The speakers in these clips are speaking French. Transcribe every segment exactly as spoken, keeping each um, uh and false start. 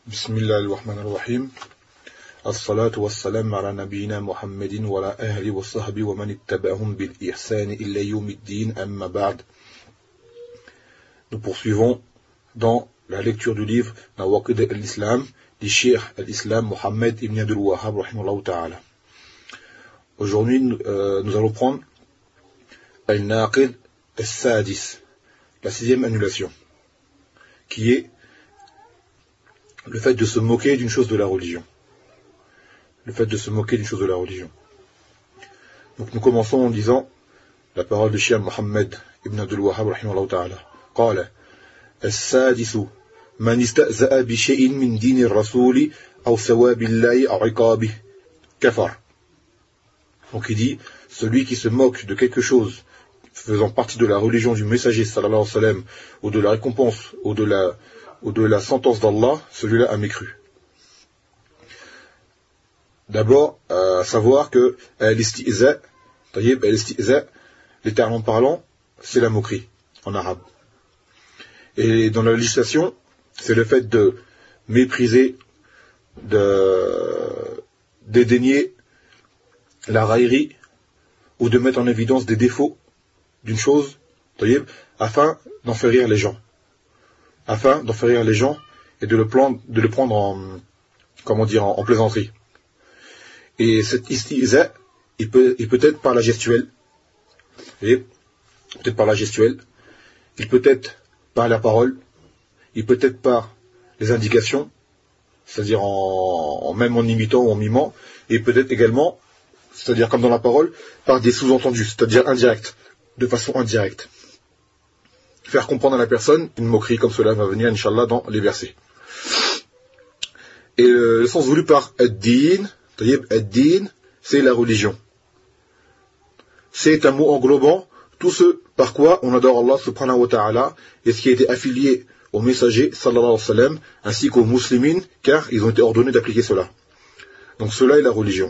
Bismillah ar-Rahman ar-Rahim. As-salatu was-salam ala nabiyyina Muhammadin wa ala ahli wa sahbi wa man ittaba'ahum bil ihsan illa yawmiddin amma ba'd. Nous poursuivons dans la lecture du livre Nawaqid al-Islam du Cheikh al-Islam Mohammed ibn Abdul Wahhab rahimahullah ta'ala. Aujourd'hui, euh, nous allons prendre al-Naqid al-Sadis, la sixième annulation, qui est le fait de se moquer d'une chose de la religion. Le fait de se moquer d'une chose de la religion. Donc nous commençons en disant la parole de Cheikh Mohammed ibn Abdul Wahhab rahimahullah ta'ala. قال السادس من استهزأ بشيء من دين الرسول أو ثواب الله أو عقابه كفر. Donc il dit, celui qui se moque de quelque chose faisant partie de la religion du messager sallallahu alayhi wa sallam, ou de la récompense, ou de la, ou de la sentence d'Allah, celui-là a mécru. D'abord, à savoir que al-istihza, al-istihza, littéralement parlant, c'est la moquerie en arabe. Et dans la législation, c'est le fait de mépriser, de dédaigner la raillerie, ou de mettre en évidence des défauts d'une chose, afin d'en faire rire les gens. Afin d'en faire rire les gens et de le prendre, de le prendre en, comment dire, en, en plaisanterie. Et cet istihza, il peut, il peut être par la gestuelle, et peut-être par la gestuelle, il peut être par la parole, il peut être par les indications, c'est-à-dire en, en même en imitant ou en mimant, et peut-être également, c'est-à-dire comme dans la parole, par des sous-entendus, c'est-à-dire indirects, de façon indirecte. Faire comprendre à la personne une moquerie, comme cela va venir, Inch'Allah, dans les versets. Et le, le sens voulu par ad-din, ad-din, c'est la religion. C'est un mot englobant tout ce par quoi on adore Allah subhanahu wa ta'ala et ce qui a été affilié au messager sallallahu alayhi wa sallam ainsi qu'aux muslimines, car ils ont été ordonnés d'appliquer cela. Donc cela est la religion.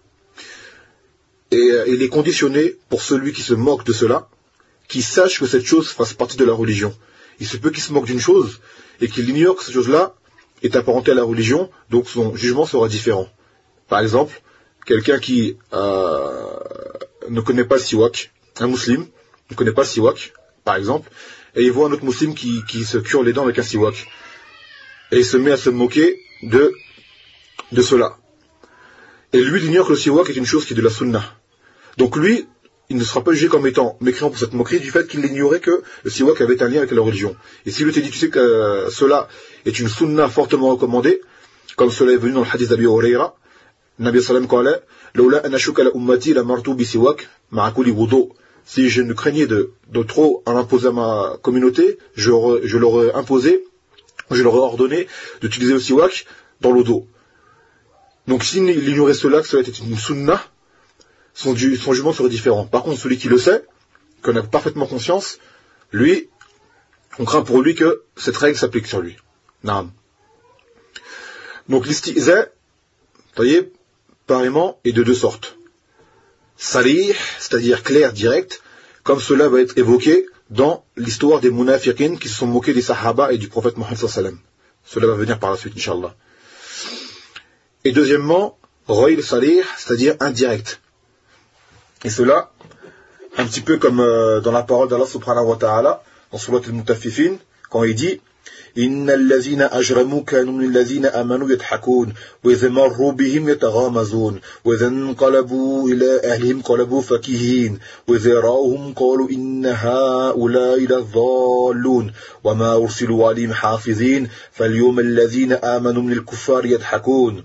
Et euh, il est conditionné pour celui qui se moque de cela, qui sache que cette chose fasse partie de la religion. Il se peut qu'il se moque d'une chose et qu'il ignore que cette chose-là est apparentée à la religion, donc son jugement sera différent. Par exemple, quelqu'un qui euh, ne connaît pas le siwak, un musulman ne connaît pas le siwak, par exemple, et il voit un autre musulman qui, qui se cure les dents avec un siwak, et il se met à se moquer de, de cela. Et lui, il ignore que le siwak est une chose qui est de la sunnah. Donc lui, il ne sera pas jugé comme étant mécréant pour cette moquerie du fait qu'il ignorait que le siwak avait un lien avec la religion. Et s'il lui était dit, tu sais que euh, cela est une sunnah fortement recommandée, comme cela est venu dans le hadith d'Abi Huraira, Nabi sallam qala, Lawla an ashuka la ummati la martu bi siwak ma'a kulli wudu. Si je ne craignais de, de trop en imposer à ma communauté, je, je leur aurais imposé, je leur aurais ordonné d'utiliser le siwak dans l'eau d'eau. Donc s'il ignorait cela, que cela était une sunnah, son, son jugement serait différent. Par contre, celui qui le sait, qu'on a parfaitement conscience, lui, on craint pour lui que cette règle s'applique sur lui. Naam. Donc l'istihza, voyez, pareillement, est de deux sortes. Salih, c'est-à-dire clair, direct, comme cela va être évoqué dans l'histoire des munafiqin qui se sont moqués des sahaba et du prophète Mohammed sallallahu alayhi wa sallam. Cela va venir par la suite, Inch'Allah. Et deuxièmement, Royl Salih, c'est-à-dire indirect. Et cela, un petit peu comme euh, dans la parole d'Allah subhanahu wa ta'ala, dans Surat al-Mutaffifin, quand il dit Inna allazina ajramu kanu min allazina amanu yadhakun, wa idha marru bihim yataghamazun, wa idha inqalabu ila ahlihim qalabu fakihin, wa idha ra'uhum qalu inna ha'ula'i ladhallun, wa ma ursilu alayhim hafizin, falyawma allazina amanu min al-kuffar yadhakun.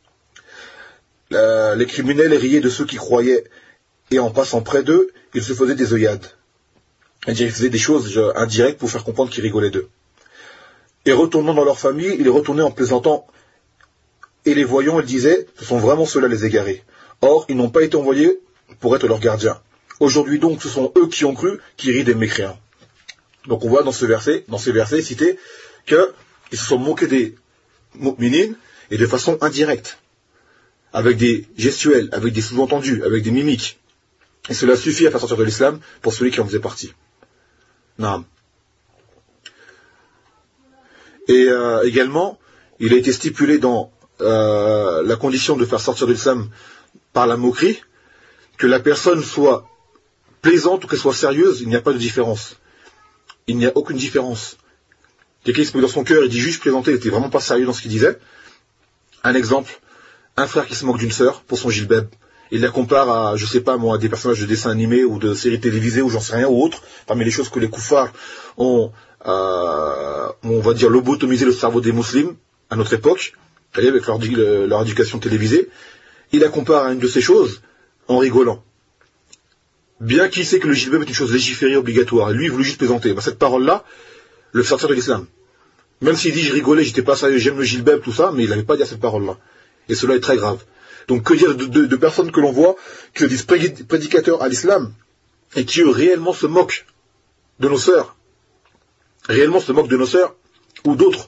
Les criminels riaient de ceux qui croyaient, et en passant près d'eux, ils se faisaient des œillades. C'est-à-dire, ils faisaient des choses indirectes pour faire comprendre qu'ils rigolaient d'eux. Et retournant dans leur famille, ils retournaient en plaisantant. Et les voyants, ils disaient, ce sont vraiment ceux-là les égarés. Or, ils n'ont pas été envoyés pour être leurs gardiens. Aujourd'hui donc, ce sont eux qui ont cru, qui rient des mécréants. Donc on voit dans ce verset, dans ces versets cités, qu'ils se sont moqués des mu'minines, et de façon indirecte. Avec des gestuels, avec des sous-entendus, avec des mimiques. Et cela suffit à faire sortir de l'islam pour celui qui en faisait partie. Naam. Et euh, également, il a été stipulé dans euh, la condition de faire sortir de l'islam par la moquerie, que la personne soit plaisante ou qu'elle soit sérieuse, il n'y a pas de différence. Il n'y a aucune différence. Quelqu'un qui se met dans son cœur et dit juste plaisanter, il n'était vraiment pas sérieux dans ce qu'il disait. Un exemple, un frère qui se moque d'une sœur pour son gilbeb, il la compare à, je sais pas moi, à des personnages de dessins animés ou de séries télévisées ou j'en sais rien ou autre, parmi les choses que les koufars ont, euh, on va dire, lobotomisé le cerveau des musulmans à notre époque, avec leur, leur éducation télévisée. Il la compare à une de ces choses en rigolant. Bien qu'il sait que le gilbeb est une chose légiférée, obligatoire, et lui il voulait juste plaisanter, ben, cette parole-là le fait sortir de l'islam. Même s'il dit je rigolais, j'étais pas sérieux, j'aime le gilbeb, tout ça, mais il n'avait pas dit cette parole-là. Et cela est très grave. Donc que dire de, de, de personnes que l'on voit qui se disent prédicateurs à l'islam et qui eux réellement se moquent de nos sœurs, réellement se moquent de nos sœurs ou d'autres.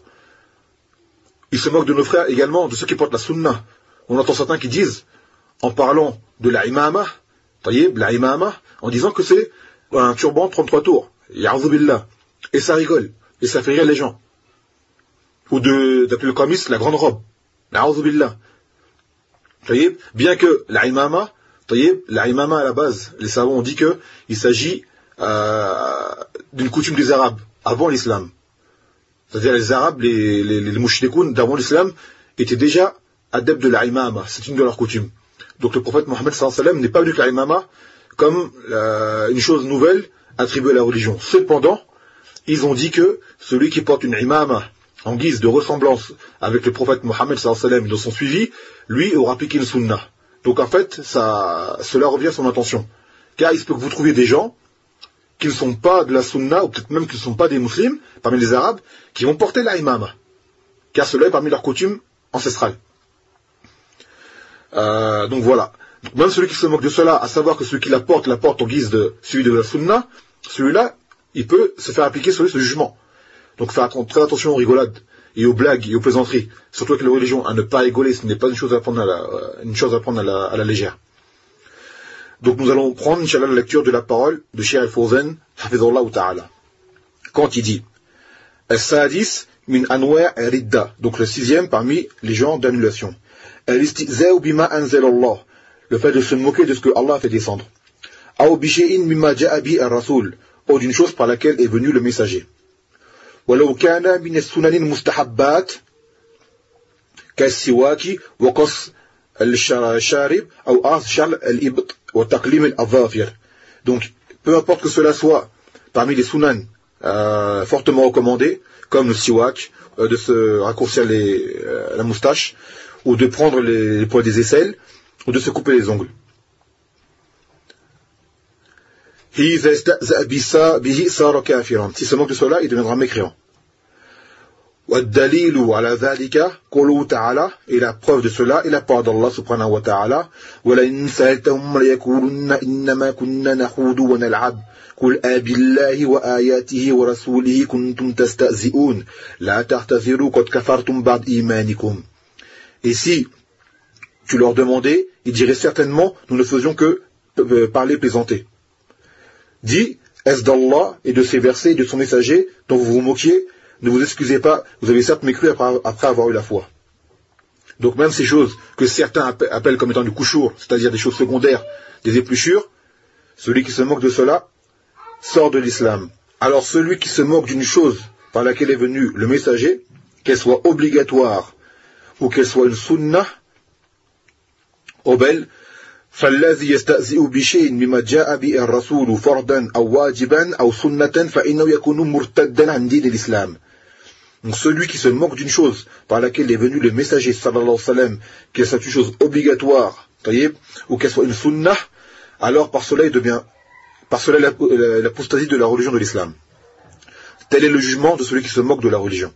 Ils se moquent de nos frères également, de ceux qui portent la sunna. On entend certains qui disent, en parlant de la imama, taïb, la imama, en disant que c'est un turban de trente-trois tours. Ya'udhu billah. Et ça rigole. Et ça fait rire les gens. Ou de, d'appeler le qamis la grande robe. Ya'udhu billah. Taïb, bien que la imama, taïb, la imama à la base, les savants ont dit que il s'agit euh, d'une coutume des Arabes, avant l'islam. C'est-à-dire les Arabes, les, les, les mouchrikoun d'avant l'islam, étaient déjà adeptes de la imama. C'est une de leurs coutumes. Donc le prophète Mohammed sallallahu alayhi wa sallam n'est pas venu que la imama comme euh, une chose nouvelle attribuée à la religion. Cependant, ils ont dit que celui qui porte une imama en guise de ressemblance avec le prophète Mohammed sallallahu alayhi wa sallam et de son suivi, lui aura appliqué le sunnah. Donc en fait, ça, cela revient à son intention. Car il se peut que vous trouviez des gens qui ne sont pas de la sunna, ou peut-être même qui ne sont pas des musulmans, parmi les Arabes, qui vont porter la imama. Car cela est parmi leurs coutumes ancestrales. Euh, donc voilà. Donc même celui qui se moque de cela, à savoir que celui qui la porte, la porte en guise de celui de la sunna, celui-là, il peut se faire appliquer sur lui ce jugement. Donc faire très attention aux rigolades et aux blagues et aux plaisanteries. Surtout avec la religion, à ne pas rigoler, ce n'est pas une chose à prendre à la, une chose à prendre à la, à la légère. Donc nous allons prendre, Inch'Allah, la lecture de la parole de Cheikh Al-Fawzan, Hafizullah Ta'ala. Quand il dit As-Sadis min anwa' ridda, donc le sixième parmi les genres d'annulation. Al-istiza'u bima anzalallah, le fait de se moquer de ce que Allah a fait descendre. Aw bi shay'in mimma ja'a bi ar-rasul, ou d'une chose par laquelle est venu le messager. Walau kana min as-sunanin mustahabbat kas-siwaki wa qas al-sharib ou ashal al-ibt wa taqlim al-adhafir. Donc peu importe que cela soit parmi les sunan euh, fortement recommandés, comme le siwak, euh, de se raccourcir les, euh, la moustache, ou de prendre les, les poils des aisselles, ou de se couper les ongles. Si se moque de cela, il deviendra mécréant. والدليل على ذلك قوله تعالى, et la preuve de cela est la parole d'Allah subhanahu wa ta'ala, ولئن سألتهم ليقولن إنما كنا نخوض ونلعب قل أبالله وآياته ورسوله كنتم تستهزئون لا تعتذروا قد كفرتم بعد إيمانكم. Et si tu leur demandais, ils diraient certainement, nous ne faisions que euh, parler, plaisanter. Dis, est-ce d'Allah et de ses versets et de son messager dont vous vous moquiez? Ne vous excusez pas, vous avez certes mécru après, après avoir eu la foi. Donc même ces choses que certains appellent comme étant du kouchour, c'est-à-dire des choses secondaires, des épluchures, celui qui se moque de cela sort de l'islam. Alors celui qui se moque d'une chose par laquelle est venu le messager, qu'elle soit obligatoire ou qu'elle soit une sunnah, au bel, فالذي يستهزئ بشيء مما جاء به الرسول فرضا أو واجبا أو سنة فإنه يكون مرتدا عن دين الإسلام. Donc celui qui se moque d'une chose par laquelle est venu le messager sallallahu alayhi wa sallam, qu'elle soit une chose obligatoire, ou qu'elle soit une sunnah, alors par cela il devient, par cela l'apostasie de la religion de l'islam. Tel est le jugement de celui qui se moque de la religion.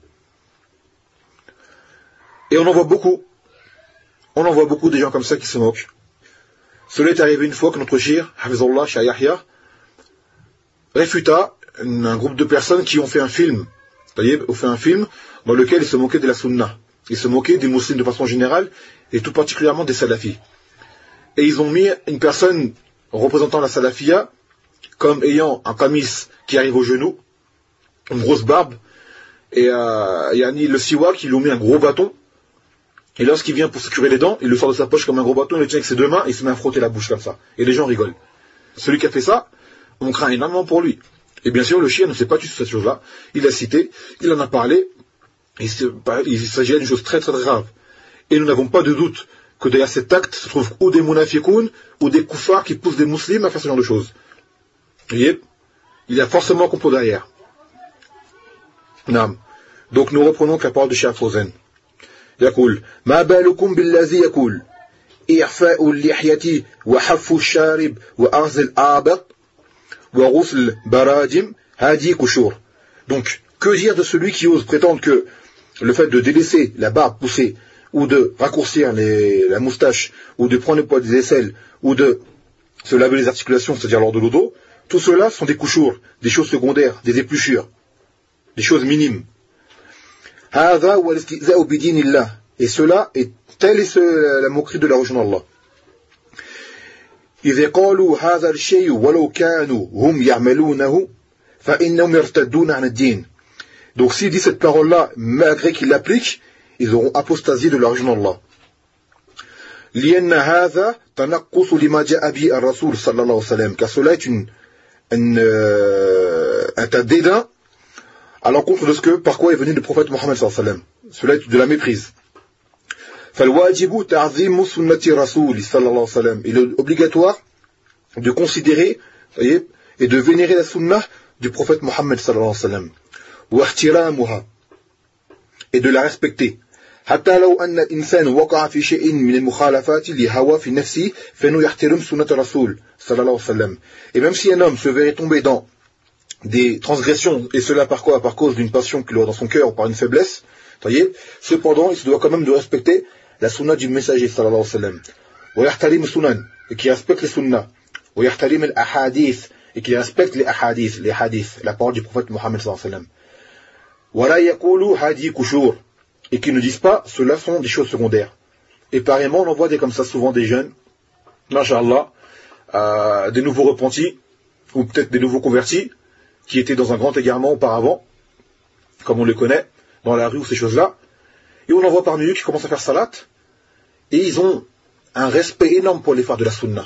Et on en voit beaucoup. On en voit beaucoup des gens comme ça qui se moquent. Cela est arrivé une fois que notre shir, Hafizullah, Shah Yahya, réfuta un groupe de personnes qui ont fait un film, c'est-à-dire ont fait un film dans lequel ils se moquaient de la sunna. Ils se moquaient des musulmans de façon générale et tout particulièrement des salafis. Et ils ont mis une personne représentant la salafia comme ayant un qamis qui arrive au genou, une grosse barbe et euh, yani, le siwak, il lui met un gros bâton, et lorsqu'il vient pour se curer les dents, il le sort de sa poche comme un gros bâton, il le tient avec ses deux mains, et il se met à frotter la bouche comme ça. Et les gens rigolent. Celui qui a fait ça, on craint énormément pour lui. Et bien sûr, le shia ne sait pas du tout cette chose-là. Il a cité, il en a parlé, et il s'agit d'une chose très très grave. Et nous n'avons pas de doute que derrière cet acte se trouvent ou des munafiqoun, ou des koufars qui poussent des musulmans à faire ce genre de choses. Vous voyez? Il y a forcément un complot derrière. Non. Donc nous reprenons la parole de Cheikh Fawzan. يقول ما بالكم بالذي يقول إعفاء اللحية وحف الشارب وأخذ الآبط وغسل براجم هذه كشور. Donc que dire de celui qui ose prétendre que le fait de délaisser la barbe poussée ou de raccourcir les, la moustache ou de prendre le poids des aisselles ou de se laver les articulations, c'est-à-dire lors de l'odo, tout cela sont des couchours, des choses secondaires, des épluchures, des choses minimes. Et cela est telle est la moquerie de la religion d'Allah. إذا قالوا هذا الشيء ولو كانوا هم يعملونه فإنهم يرتدون عن الدين. Donc s'ils disent cette parole-là, malgré qu'ils l'appliquent, ils auront apostasié de la religion d'Allah. لأن هذا تنقص لما جاء به الرسول صلى الله عليه وسلم. Car cela est une, une, euh, un tas de dédain à l'encontre de ce que, par quoi est venu le prophète Mohammed sallallahu alayhi wa sallam. Cela est de la méprise. فالواجب تعظيم سنة رسول صلى الله عليه وسلم. Il est obligatoire de considérer, voyez, et de vénérer la sunna du prophète Mohammed sallallahu alayhi wa sallam. واحترامها. Et de la respecter. حتى لو أن الإنسان وقع في شيء من المخالفات لهوى في نفسه فإنه يحترم سنة الرسول صلى الله عليه وسلم. Et même si un homme se verrait tomber dans des transgressions, et cela par quoi? Par cause d'une passion qu'il aura dans son cœur ou par une faiblesse, voyez, cependant il se doit quand même de respecter la sunna du messager sallallahu alayhi wa sallam. ويحترم السنن, et qui respecte les sunnas. ويحترم الأحاديث, et qui respecte les ahadith, les hadiths, la parole du prophète Mohammed sallallahu alayhi wa sallam. ولا يقول هذه كشور, et qui ne disent pas cela sont des choses secondaires. Et pareillement on en voit des comme ça souvent des jeunes, masha'Allah, euh, des nouveaux repentis ou peut-être des nouveaux convertis qui étaient dans un grand égarement auparavant, comme on les connaît dans la rue ou ces choses-là, et on en voit parmi eux qui commencent à faire salat, et ils ont un respect énorme pour les phares de la sunna,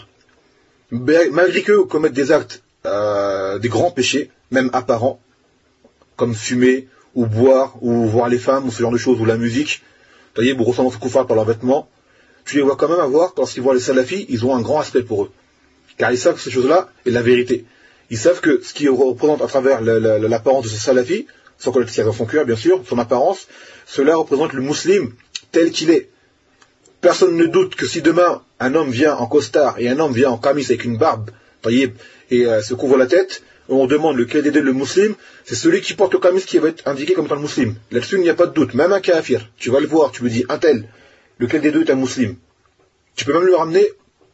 malgré qu'eux commettent des actes, euh, des grands péchés, même apparents, comme fumer ou boire, ou voir les femmes, ou ce genre de choses, ou la musique, vous voyez, vous ressemblez aux koufars par leurs vêtements, tu les vois quand même avoir, lorsqu'ils voient les salafis, ils ont un grand respect pour eux. Car ils savent que ces choses-là est la vérité. Ils savent que ce qui représente à travers l'apparence de ce salafi, sans connaître ce qu'il y a dans son cœur, bien sûr, son apparence, cela représente le musulman tel qu'il est. Personne ne doute que si demain, un homme vient en costard, et un homme vient en camis avec une barbe, voyez, et euh, se couvre la tête, on demande lequel des deux le musulman, c'est celui qui porte le camis qui va être indiqué comme étant le musulman. Là-dessus, il n'y a pas de doute. Même un kafir, tu vas le voir, tu me dis, un tel, lequel des deux est un musulman. Tu peux même le ramener,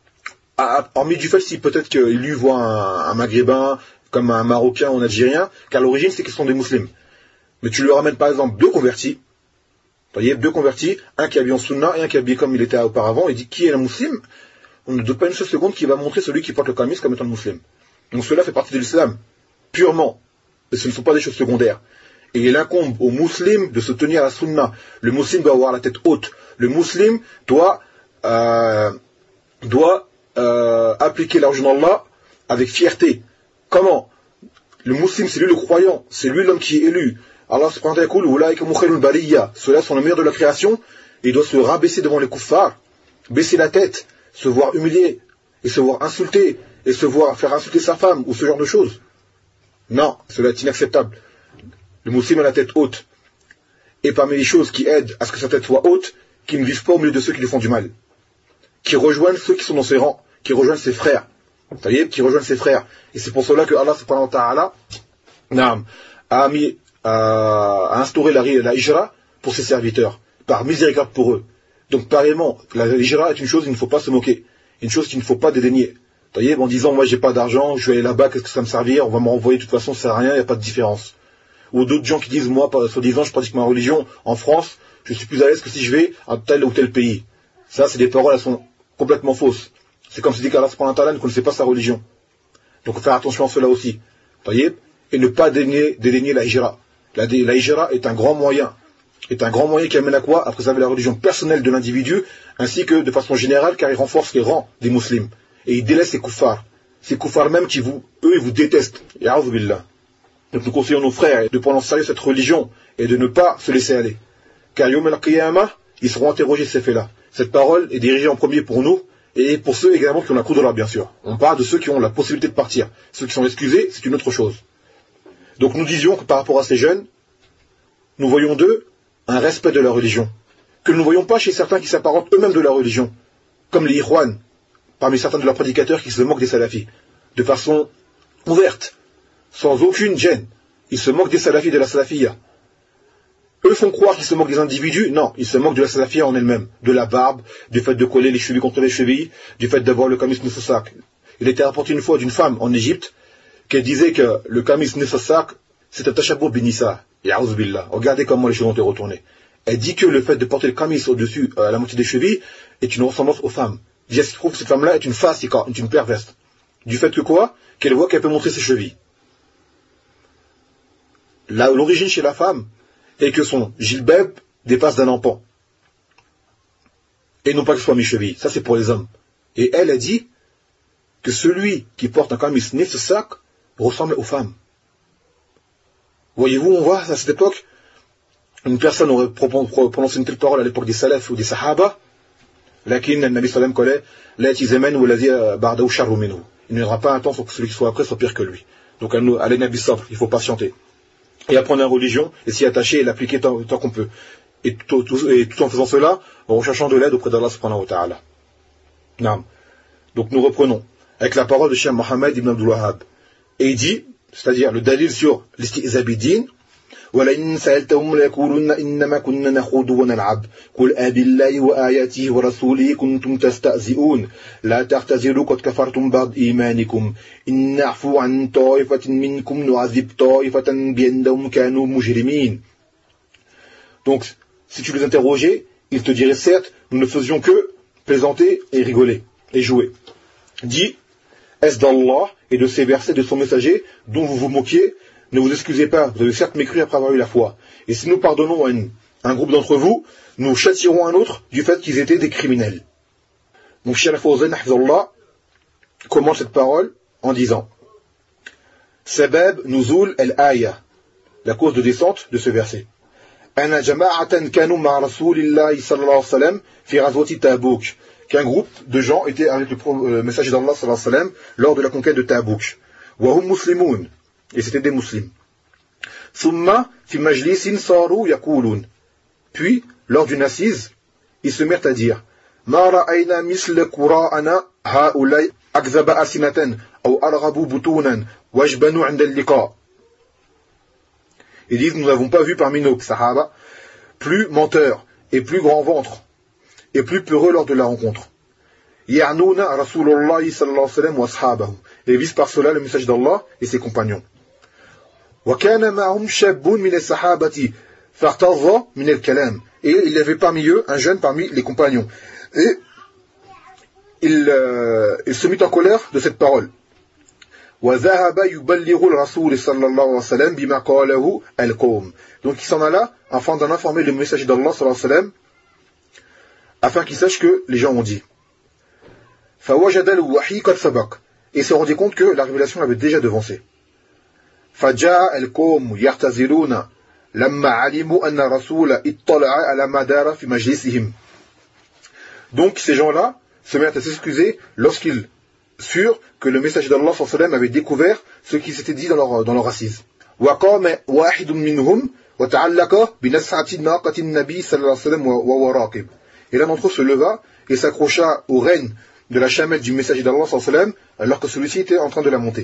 à, hormis du fait si peut-être qu'il lui voit un, un maghrébin, comme un marocain ou un algérien, car l'origine c'est qu'ils sont des musulmans. Mais tu lui ramènes par exemple deux convertis, vous voyez, deux convertis, un qui est habillé en sunna et un qui est habillé comme il était auparavant, et dit qui est un musulman, on ne doute pas une seule seconde qui va montrer celui qui porte le camis comme étant le musulman. Donc cela fait partie de l'islam, purement, et ce ne sont pas des choses secondaires. Et il incombe au musulman de se tenir à la sunna. Le musulman doit avoir la tête haute. Le musulman doit, euh, doit euh, appliquer la religion d'Allah avec fierté. Comment? Le musulman, c'est lui le croyant, c'est lui l'homme qui est élu. Allah subhanahu wa ta'ala, ceux-là sont le meilleur de la création, et il doit se rabaisser devant les kuffars, baisser la tête, se voir humilié, et se voir insulté, et se voir faire insulter sa femme, ou ce genre de choses. Non, cela est inacceptable. Le musulman a la tête haute. Et parmi les choses qui aident à ce que sa tête soit haute, qu'il ne vive pas au milieu de ceux qui lui font du mal. Qui rejoignent ceux qui sont dans ses rangs, qui rejoignent ses frères. Vous voyez, qui rejoignent ses frères. Et c'est pour cela que Allah subhanahu wa ta'ala a mis, a instauré la, la hijra pour ses serviteurs, par miséricorde pour eux. Donc pareillement, la hijra est une chose qu'il ne faut pas se moquer, une chose qu'il ne faut pas dédaigner. Vous voyez, en disant, moi j'ai pas d'argent, je vais aller là-bas, qu'est-ce que ça me servir, on va me renvoyer, de toute façon ça sert à rien, il n'y a pas de différence. Ou d'autres gens qui disent, moi, soi-disant, je pratique ma religion en France, je suis plus à l'aise que si je vais à tel ou tel pays. Ça, c'est des paroles, elles sont complètement fausses. C'est comme si dit qu'Allah subhanahu wa ta'ala ne connaissait pas sa religion. Donc, faut faire attention à cela aussi. Vous voyez? Et ne pas dédaigner, dédaigner la hijra. La, la hijra est un grand moyen, est un grand moyen qui amène à quoi? À préserver la religion personnelle de l'individu, ainsi que de façon générale, car il renforce les rangs des musulmans. Et il délaisse les kuffars. Ces kuffars même qui vous, eux, ils vous détestent. Ya'udhu billah. Donc nous conseillons nos frères de prendre en sérieux cette religion et de ne pas se laisser aller. Car Yawm al-Qiyamah, ils seront interrogés ces faits-là. Cette parole est dirigée en premier pour nous et pour ceux également qui ont la Qudra, bien sûr. On parle de ceux qui ont la possibilité de partir. Ceux qui sont excusés, c'est une autre chose. Donc nous disions que par rapport à ces jeunes, nous voyons d'eux un respect de leur religion, que nous ne voyons pas chez certains qui s'apparentent eux-mêmes de leur religion, comme les Ikhwan, parmi certains de leurs prédicateurs qui se moquent des salafis, de façon ouverte, sans aucune gêne. Ils se moquent des salafis, de la salafiyya. Eux font croire qu'ils se moquent des individus. Non, ils se moquent de la salafiyya en elle-même, de la barbe, du fait de coller les chevilles contre les chevilles, du fait d'avoir le kamis nifsak. Il était rapporté une fois d'une femme en Égypte qu'elle disait que le kamis nifsak, c'est un tashabur binissa. Ya'uz billah. Regardez comment les choses ont été retournées. Elle dit que le fait de porter le kamis au-dessus, à la moitié des chevilles, est une ressemblance aux femmes. Elle trouve que cette femme-là est une fasika, est une perverse. Du fait que quoi? Qu'elle voit qu'elle peut montrer ses chevilles. Là, l'origine chez la femme est que son gilbeb dépasse d'un empan. Et non pas que ce soit mes chevilles. Ça, c'est pour les hommes. Et elle a dit que celui qui porte un kamis nifsak ressemble aux femmes. Voyez-vous, on voit à cette époque, une personne aurait prononcé une telle parole à l'époque des salafs ou des sahaba, lakin al-Nabi sallam collait, la tizaman ou lazi ba'dahu sharru minhu. Il n'y aura pas un temps pour que celui qui soit après soit pire que lui. Donc, allez Nabi sabr, il faut patienter. Et apprendre la religion, et s'y attacher et l'appliquer tant, tant qu'on peut. Et tout, tout, et tout en faisant cela, en recherchant de l'aide auprès d'Allah subhanahu wa ta'ala. Naam. Donc nous reprenons, avec la parole de Cheikh Mohammed ibn Abdul Wahhab. Et il dit, c'est-à-dire le dalil sur l'isti'zabidin, وَلَئِنْ سَأَلْتَهُمْ لَيَقُولُنَّ إِنَّمَا كُنَّا نَخُوضُ وَنَلْعَبُ قُلْ أَبِاللَّهِ وَآيَاتِهِ وَرَسُولِهِ كُنْتُمْ تَسْتَهْزِئُونَ لَا تَعْتَذِرُوا قَدْ كَفَرْتُمْ بَعْدَ إِيمَانِكُمْ إِنْ نَعْفُوا عَنْ طَائِفَةٍ مِنْكُمْ نُعَذِّبْ طَائِفَةً بِأَنَّهُمْ كَانُوا مُجْرِمِينَ. Donc, si tu les interrogeais, ils te diraient certes, nous ne faisions que plaisanter et rigoler et jouer. Dis, est-ce d'Allah et de ses versets de son messager dont vous vous moquiez? Ne vous excusez pas, vous avez certes mécru après avoir eu la foi. Et si nous pardonnons à une, un groupe d'entre vous, nous châtierons un autre du fait qu'ils étaient des criminels. Donc Cheikh Al-Fawzan hafizahullah commence cette parole en disant Sabab nuzul al-aya, la cause de descente de ce verset. Ana jama'atan kanu ma'a rasulillahi sallallahu alayhi wa sallam fi ghazwati Tabouk, qu'un groupe de gens était avec le messager d'Allah sallallahu alayhi wa sallam lors de la conquête de Tabouk. Wa hum muslimun, et c'était des musulmans. Summa fi majlisin saru yaqulun, puis lors d'une assise ils se mirent à dire ma ra'ayna misla qura'ana ha'ulay akzaba asinatan aw arghabu butunan wajbanu 'inda al-liqa. Ils disent nous n'avons pas vu parmi nos sahaba plus menteurs et plus grand ventre et plus peureux lors de la rencontre. Ya'nuna Rasulullah sallallahu alayhi wa sallam wa ashabahu, et visent par cela le message d'Allah et ses compagnons. Wa kana ma'hum shabbun min as-sahabati fartadha min al-kalam, et il y avait parmi eux un jeune parmi les compagnons, et il, euh, il se mit en colère de cette parole. Wa dhahaba yuballighu al-rasul sallallahu alayhi wa sallam bima qalahu al-qawm, donc il s'en alla afin d'en informer le messager d'Allah sallallahu alayhi wa sallam afin qu'il sache que les gens ont dit. Fawajada al-wahi qad sabaq, et se rendit compte que la révélation l'avait déjà devancé. Faja'a al-qawm yartaziluna lamma alimu anna rasula ittala'a ala madara fi majlisihim. Donc ces gens-là se mirent à s'excuser lorsqu'ils surent que le messager d'Allah sallallahu alayhi wa sallam avait découvert ce qui s'était dit dans leur, dans leur assise. Wa qama wahidun minhum wa ta'allaqa bi nas'ati naqati an-nabi sallallahu alayhi wa sallam wa huwa raqib. Et l'un d'entre eux se leva et s'accrocha au règne de la chamette du messager d'Allah sallallahu alayhi wa sallam alors que celui-ci était en train de la monter.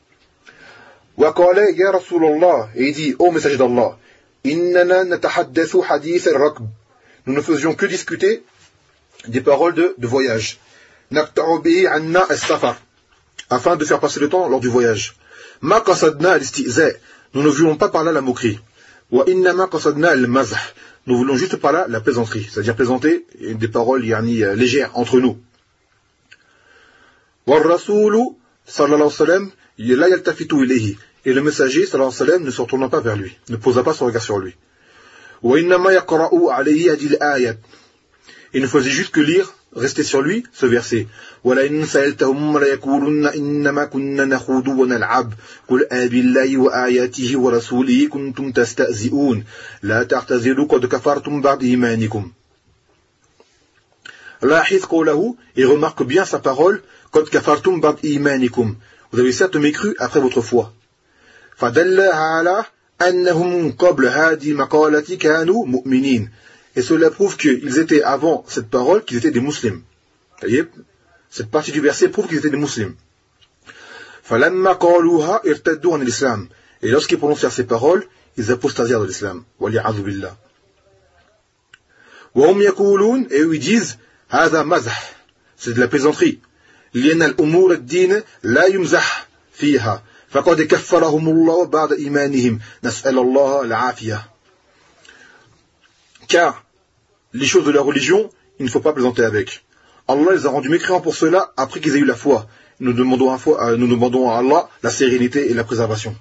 Wa qala ya Rasulullah, et il dit ô messager d'Allah, innana natahaddathu hadith al-rakb, nous ne faisions que discuter des paroles de, de voyage, naqta'u bihi 'anna as-safar, afin de faire passer le temps lors du voyage. Ma qasadna al-istihza', nous ne voulons pas par là la moquerie. Wa innama qasadna al-mazh, nous voulons juste par là la plaisanterie, c'est-à-dire plaisanter des paroles yani, légères entre nous. Wa ar-rasulu sallallahu alayhi wa sallam la yaltafitu ilayhi, Et le messager, sallallahu alayhi wa sallam, ne se retourna pas vers lui, ne posa pas son regard sur lui. وَإِنَّمَا يَقْرَأُ عَلَيْهِ هَذِهِ الْآيَةِ. Il ne faisait juste que lire, rester sur lui, ce verset. وَلَئِنْ سَأَلْتَهُمْ لَيَقُولُنَّ إِنَّمَا كُنَّا نَخُوضُ وَنَلْعَبُ قُلْ أَبِاللَّهِ وَآيَاتِهِ وَرَسُولِهِ كُنْتُمْ تَسْتَهْزِئُونَ لَا تَعْتَذِرُوا قَدْ كَفَرْتُمْ بَعْدَ إِيمَانِكُمْ. لاحظ قوله, et remarque bien sa parole, قَدْ كَفَرْتُمْ بَعْدَ إِيمَانِكُمْ. Vous avez certes mécru après votre foi. فَدَلَّ عَلَى أَنَّهُمْ قَبْلَ هَذِهِ مَقَالَةِ كَانُوا مُؤْمِنِينَ. Et cela prouve qu'ils étaient, avant cette parole, qu'ils étaient des musulmans. Vous voyez, cette partie du verset prouve qu'ils étaient des musulmans. فَلَمَّا قَالُوهَا ارْتَدُّوا عَنِ الْإِسْلَامِ. Et lorsqu'ils prononcèrent ces paroles, ils apostasièrent de l'islam. وَلِعَذُ بِاللَّهِ. وَهُمْ يَقُولُونَ. Et eux ils disent, هَذَا مَزْحٌ. C'est de la plaisanterie. لِأَنَّ الْأُمُورَ الدِّينَ لَا يُمْزَحْ فِيهَا فَقَدْ كَفَّرَهُمُ اللَّهُ بَعْدَ إِيمَانِهِمْ نَسْأَلَ اللَّهَ الْعَافِيَةَ. Car les choses de la religion, il ne faut pas plaisanter avec. Allah les a rendus mécréants pour cela après qu'ils aient eu la foi. Nous demandons à, foi, nous demandons à Allah la sérénité et la préservation.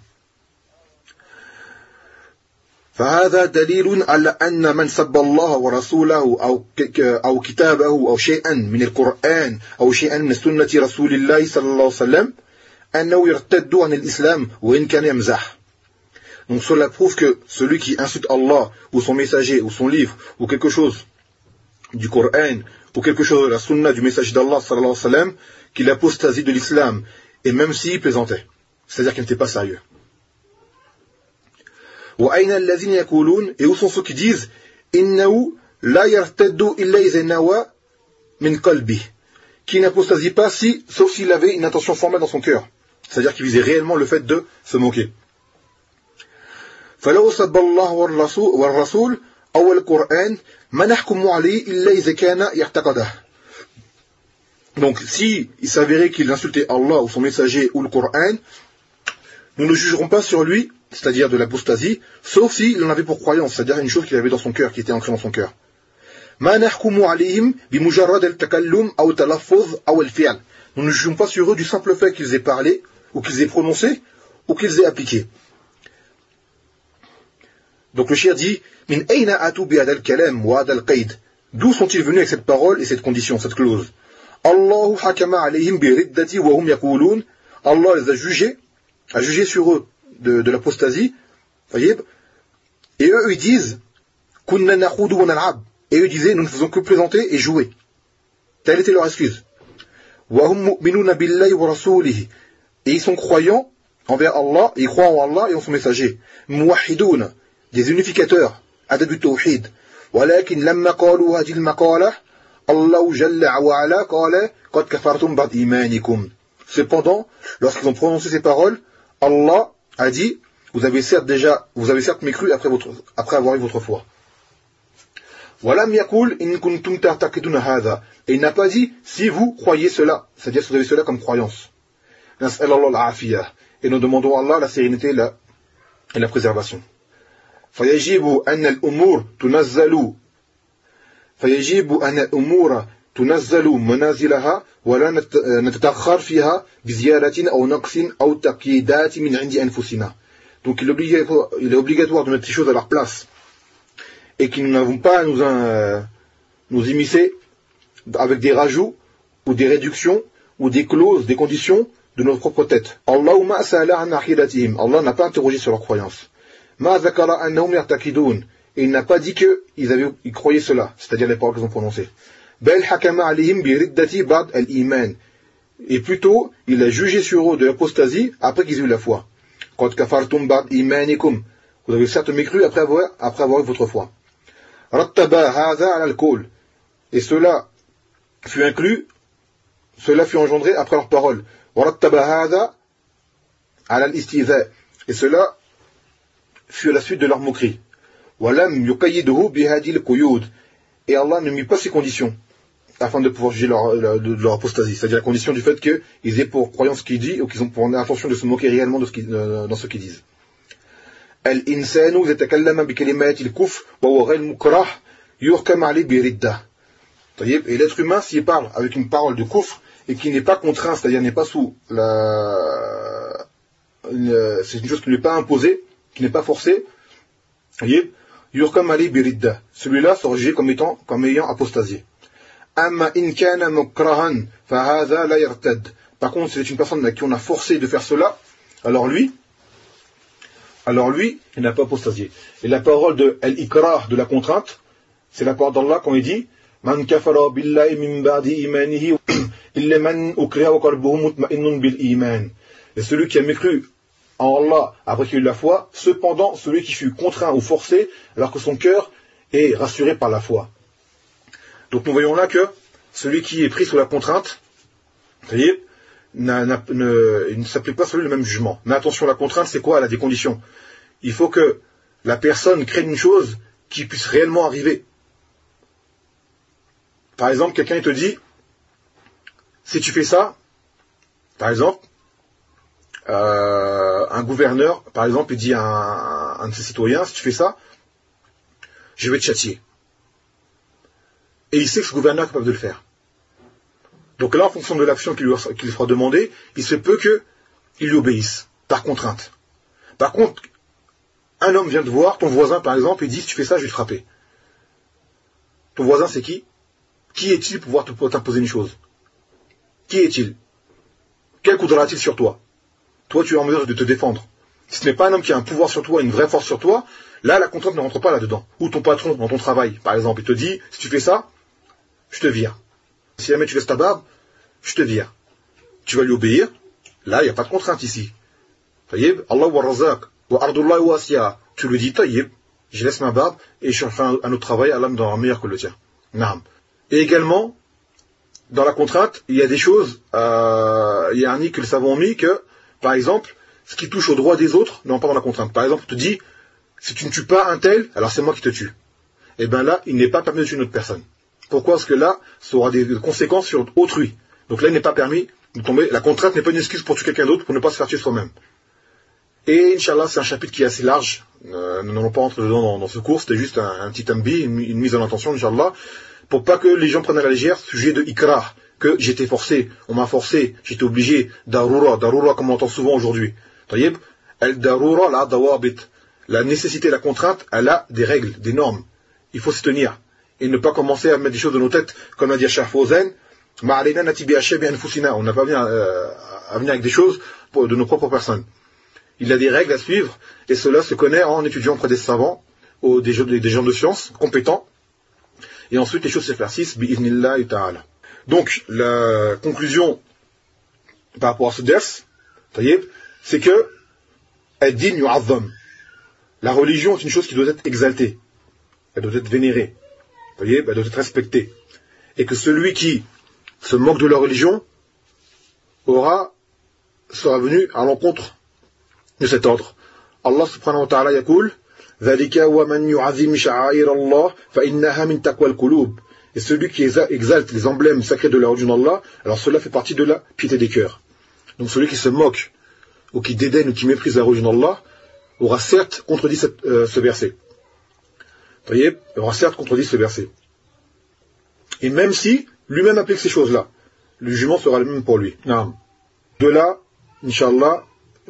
فهذا دليل على أن من سب الله ورسوله أو أو كتابه أو شيئا من القرآن أو شيئا من سنة رسول الله صلى الله عليه وسلم أنه يرتد عن الإسلام وإن كان يمزح. Donc cela prouve que celui qui insulte Allah ou son messager ou son livre ou quelque chose du Coran ou quelque chose de la sunna du messager d'Allah sallallahu alayhi wa sallam, qu'il apostasie de l'islam, et même s'il plaisantait, c'est-à-dire qu'il n'était pas sérieux. وَأَيْنَ الَّذِينَ يَقُولُونَ. Et où sont ceux qui disent إِنَّهُ لَا يَرْتَدُّ إِلَّا إِذَا نَوَى مِنْ قَلْبِهِ, qui n'apostasie pas si, sauf s'il avait une intention formelle dans son cœur, c'est-à-dire qu'il visait réellement le fait de se moquer. فَلَوْ سَبَّ اللَّهُ وَالرَّسُولُ أو القرآن ما نحكم عليه إلا إذا كان يعتقده. Donc si il s'avérait qu'il insultait Allah ou son messager ou le Coran, nous ne jugerons pas sur lui, c'est-à-dire de l'apostasie, sauf s'il en avait pour croyance, c'est-à-dire une chose qu'il avait dans son cœur, qui était ancrée dans son cœur. ما نحكم عليهم بمجرد التكلم أو التلفظ أو الفعل. Nous ne jugeons pas sur eux du simple fait qu'ils aient parlé, ou qu'ils aient prononcé, ou qu'ils aient appliqué. Donc le shir dit, min ayna atu bi hadha al-kalam wa hadha al-qayd. D'où sont-ils venus avec cette parole et cette condition, cette clause? Allahu hakama alayhim bi riddati wa hum yaqulun. Allah les a jugés, a jugé sur eux de, de l'apostasie. Voyez? Et eux ils disent, kunna nakhudu wa nal'ab. Et eux disaient, nous ne faisons que plaisanter et jouer. Telle était leur excuse. Wa hum mu'minuna billahi wa rasulihi. Et ils sont croyants envers Allah, ils croient en Allah et en son messager. Muwahhidun, des unificateurs, adab tawhid. ولكن لما قالوا هذه المقالة الله جل وعلا قال قد كفرتم بعد إيمانكم. Cependant, lorsqu'ils ont prononcé ces paroles, Allah a dit, vous avez certes déjà, vous avez certes mécru après votre, après avoir eu votre foi. ولم يقل إن كنتم تعتقدون هذا. Et il n'a pas dit si vous croyez cela, c'est-à-dire si vous avez cela comme croyance. نسأل الله العافية. Et nous demandons à Allah la sérénité et la, et la préservation. فيجب أن الأمور تنزل فيجب أن الأمور تنزل منازلها ولا نتتأخر فيها بزيادة أو نقص أو تقييدات من عند أنفسنا. Donc il est obligatoire, il est obligatoire de mettre les choses à leur place et que nous n'avons pas à nous, euh, nous immiscer avec des rajouts ou des réductions ou des clauses, des conditions de notre propre tête. Allahumma sa'ala an aqidatihim. Allah n'a pas interrogé sur leurs croyances. Ma zakara annahum yartakidun. Et il n'a pas dit qu'ils avaient, ils croyaient cela, c'est-à-dire les paroles qu'ils ont prononcées. Bel hakama alayhim bi riddati ba'd al-iman. Et plutôt, il a jugé sur eux de l'apostasie après qu'ils aient eu la foi. Qad kafartum ba'd imanikum. Vous avez certes mécru après avoir, après avoir eu votre foi. Rattaba hadha ala al-qawl. Et cela fut inclus, cela fut engendré après leurs paroles. Wa rattaba hadha ala al-istihza. Et cela fut à la suite de leur moquerie. وَلَمْ يُقَيِّدُهُ بِهَذِهِ الْقُيُودِ. Et Allah ne mit pas ces conditions afin de pouvoir juger leur, leur, de leur apostasie, c'est-à-dire la condition du fait qu'ils aient pour croyance ce qu'ils disent ou qu'ils ont pour intention de se moquer réellement de ce qu'ils, euh, dans ce qu'ils disent. الْإِنسَانُ إِذَا تَكَلَّمَ بِكَلِمَاتِ الْكُفْرِ وَهُوَ غَيْرُ مُكْرَهٍ يُحْكَمُ عَلَيْهِ بِرِدَّةٍ. Et l'être humain, s'il parle avec une parole de kufr et qui n'est pas contraint, c'est-à-dire n'est pas sous la une, c'est une chose qui n'est pas imposée, qui n'est pas forcée. Vous voyez, yurkam ali biridda. Celui-là sera jugé comme étant, comme ayant apostasié. Amma in kana mukrahan fa hadha la yartad. Par contre, si c'est une personne à qui on a forcé de faire cela, alors lui, alors lui, il n'a pas apostasié. Et la parole de al-ikrah, de la contrainte, c'est la parole d'Allah quand il dit Man kafara billahi min ba'di imanihi illa man ukriha wa qalbuhu mutma'innun bil iman. Et celui qui a mécru en Allah après qu'il a eu la foi, cependant celui qui fut contraint ou forcé alors que son cœur est rassuré par la foi. Donc nous voyons là que celui qui est pris sous la contrainte, vous voyez, n'a, n'a, ne, il ne s'applique pas sur lui le même jugement. Mais attention, la contrainte, c'est quoi? Elle a des conditions. Il faut que la personne craigne une chose qui puisse réellement arriver. Par exemple, quelqu'un te dit, si tu fais ça, par exemple, euh, un gouverneur, par exemple, il dit à un, un de ses citoyens, si tu fais ça, je vais te châtier. Et il sait que ce gouverneur est capable de le faire. Donc là, en fonction de l'action qu'il lui, qu'il lui sera demandée, il se peut qu'il lui obéisse, par contrainte. Par contre, un homme vient te voir, ton voisin par exemple, et dit, si tu fais ça, je vais te frapper. Ton voisin, c'est qui? Qui est-il pour pouvoir te, pour t'imposer une chose? Qui est-il? Quel coudra a-t-il sur toi? Toi, tu es en mesure de te défendre. Si ce n'est pas un homme qui a un pouvoir sur toi, une vraie force sur toi, là, la contrainte ne rentre pas là-dedans. Ou ton patron, dans ton travail, par exemple, il te dit, si tu fais ça, je te vire. Si jamais tu laisses ta barbe, je te vire. Tu vas lui obéir. Là, il n'y a pas de contrainte ici. Taïb, Allah wa razaq, wa ardullah wa asya. Tu lui dis, taïb, je laisse ma barbe et je fais un, un autre travail, Allah me donnera meilleur que le tien. Naam. Et également, dans la contrainte, il y a des choses, euh, il y a un nid que les savants ont mis que, par exemple, ce qui touche aux droits des autres, non pas dans la contrainte. Par exemple, on te dit, si tu ne tues pas un tel, alors c'est moi qui te tue. Et bien là, il n'est pas permis de tuer une autre personne. Pourquoi? Parce que là, ça aura des conséquences sur autrui. Donc là, il n'est pas permis de tomber. La contrainte n'est pas une excuse pour tuer quelqu'un d'autre, pour ne pas se faire tuer soi-même. Et Inch'Allah, c'est un chapitre qui est assez large. Euh, nous n'allons pas entrer dedans dans, dans ce cours. C'était juste un, un petit ambi, une, une mise en intention, Inch'Allah, pour pas que les gens prennent à la légère ce sujet de ikrah, que j'étais forcé, on m'a forcé, j'étais obligé, darura, darura comme on entend souvent aujourd'hui. Taïb, el darura la dawabit. La nécessité, la contrainte, elle a des règles, des normes. Il faut s'y tenir. Et ne pas commencer à mettre des choses dans nos têtes, comme a dit Cheikh Fawzan, on n'a pas bien euh, à venir avec des choses pour, de nos propres personnes. Il a des règles à suivre, et cela se connaît en étudiant auprès des savants, ou des, des gens de science, compétents, et ensuite les choses s'éclaircissent, bi'idhnillahi ta'ala. Donc, la conclusion par rapport à ce ders, c'est que ad-din yu'azzam. La religion est une chose qui doit être exaltée, elle doit être vénérée, elle doit être respectée, et que celui qui se moque de la religion aura, sera venu à l'encontre de cet ordre. Allah subhanahu wa ta'ala yaqul dhalika wa man yu'azzim sha'air Allah fa innaha min taqwa al-qulub. Et celui qui exalte les emblèmes sacrés de la religion d'Allah, alors cela fait partie de la piété des cœurs. Donc celui qui se moque ou qui dédaigne ou qui méprise la religion d'Allah aura certes contredit cette, euh, ce verset. Vous voyez, aura certes contredit ce verset. Et même si lui-même applique ces choses-là, le jugement sera le même pour lui. Non. De là, Inch'Allah,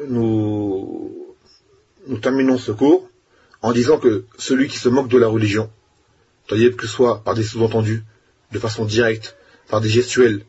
nous, nous terminons ce cours en disant que celui qui se moque de la religion, que ce soit par des sous-entendus, de façon directe, par des gestuels,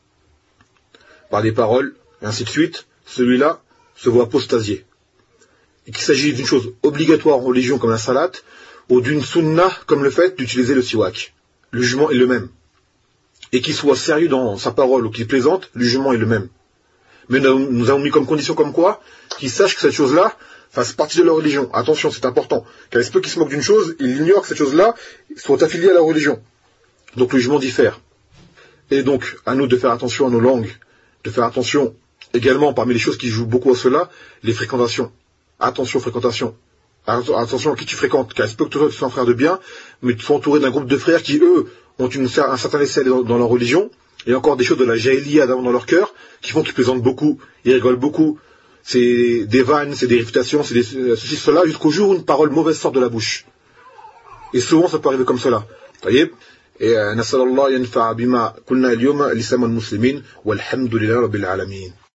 par des paroles, et ainsi de suite, celui-là se voit apostasier. Et qu'il s'agit d'une chose obligatoire en religion comme la salat, ou d'une sunnah comme le fait d'utiliser le siwak. Le jugement est le même. Et qu'il soit sérieux dans sa parole ou qu'il plaisante, le jugement est le même. Mais nous avons mis comme condition comme quoi, qu'il sache que cette chose-là fasse partie de la religion. Attention, c'est important. Car il se peut qu'il se moque d'une chose, il ignore que cette chose-là soit affiliée à la religion. Donc le jugement diffère. Et donc, à nous de faire attention à nos langues, de faire attention également, parmi les choses qui jouent beaucoup à cela, les fréquentations. Attention, fréquentation. Attention à qui tu fréquentes, car il se peut que toi tu sois un frère de bien, mais tu sois entouré d'un groupe de frères qui, eux, ont une, un certain essai dans, dans leur religion, et encore des choses de la jahiliya dans leur cœur, qui font qu'ils plaisantent beaucoup, ils rigolent beaucoup. C'est des vannes, c'est des réfutations, c'est des, ceci, cela, jusqu'au jour où une parole mauvaise sort de la bouche. Et souvent, ça peut arriver comme cela. Taïb. Et nas'alallah yanfa'a bima kulna al-yawma lisama al-muslimin walhamdulillahi rabbil alamin.